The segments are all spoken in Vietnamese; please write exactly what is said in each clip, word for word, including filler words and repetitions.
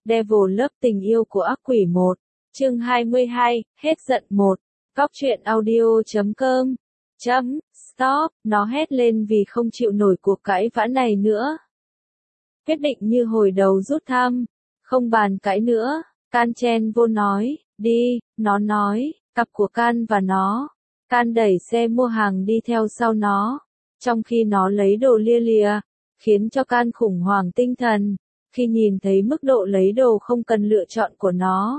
Devil Love tình yêu của ác quỷ một. Chương hai mươi hai, hết giận một. Góc truyện audio chấm com. Chấm, stop, nó hét lên vì không chịu nổi cuộc cãi vã này nữa. Quyết định như hồi đầu rút thăm. Không bàn cãi nữa, Can chen vô nói, đi, nó nói, cặp của Can và nó. Can đẩy xe mua hàng đi theo sau nó. Trong khi nó lấy đồ lia lịa, khiến cho Can khủng hoảng tinh thần, khi nhìn thấy mức độ lấy đồ không cần lựa chọn của nó.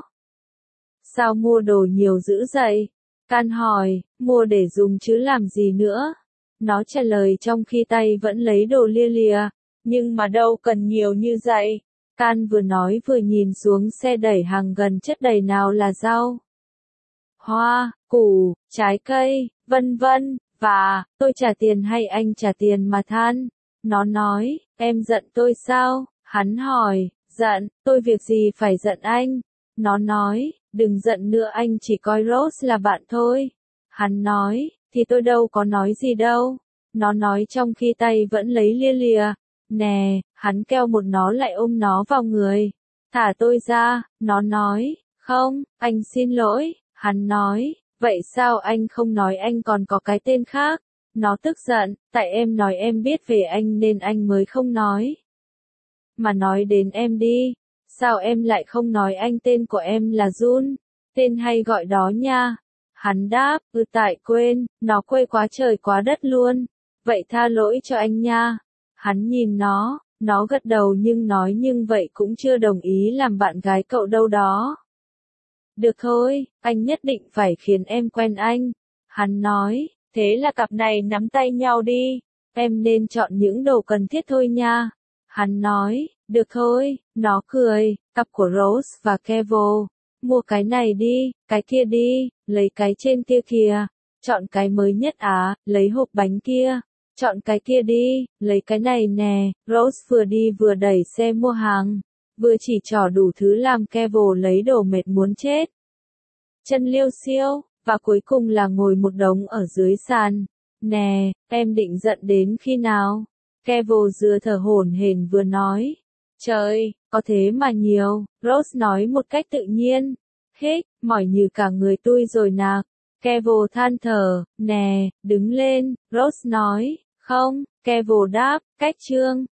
Sao mua đồ nhiều dữ vậy? Can hỏi, mua để dùng chứ làm gì nữa? Nó trả lời trong khi tay vẫn lấy đồ lia lịa, nhưng mà đâu cần nhiều như vậy. Can vừa nói vừa nhìn xuống xe đẩy hàng gần chất đầy nào là rau, hoa, củ, trái cây, vân vân, và, tôi trả tiền hay anh trả tiền mà than. Nó nói, em giận tôi sao? Hắn hỏi, giận, tôi việc gì phải giận anh? Nó nói, đừng giận nữa, anh chỉ coi Rose là bạn thôi. Hắn nói, thì tôi đâu có nói gì đâu. Nó nói trong khi tay vẫn lấy lia lịa. Nè, hắn kêu một nó lại ôm nó vào người. Thả tôi ra, nó nói, không, anh xin lỗi. Hắn nói, vậy sao anh không nói anh còn có cái tên khác? Nó tức giận, tại em nói em biết về anh nên anh mới không nói. Mà nói đến em đi, sao em lại không nói anh tên của em là Jun, tên hay gọi đó nha. Hắn đáp, ừ tại quên, nó quê quá trời quá đất luôn, vậy tha lỗi cho anh nha. Hắn nhìn nó, nó gật đầu nhưng nói nhưng vậy cũng chưa đồng ý làm bạn gái cậu đâu đó. Được thôi, anh nhất định phải khiến em quen anh. Hắn nói, thế là cặp này nắm tay nhau đi, em nên chọn những đồ cần thiết thôi nha. Hắn nói, được thôi, nó cười, cặp của Rose và Kevo. Mua cái này đi, cái kia đi, lấy cái trên kia kìa, chọn cái mới nhất á, lấy hộp bánh kia, chọn cái kia đi, lấy cái này nè. Rose vừa đi vừa đẩy xe mua hàng, vừa chỉ trỏ đủ thứ làm Kevo lấy đồ mệt muốn chết. Chân liêu xiêu, và cuối cùng là ngồi một đống ở dưới sàn. Nè, em định giận đến khi nào? Kevo dừa thở hổn hển vừa nói. Trời, có thế mà nhiều, Rose nói một cách tự nhiên. Hích, mỏi như cả người tui rồi nạc. Kevo than thở, nè, đứng lên, Rose nói. Không, Kevo đáp, cách chương.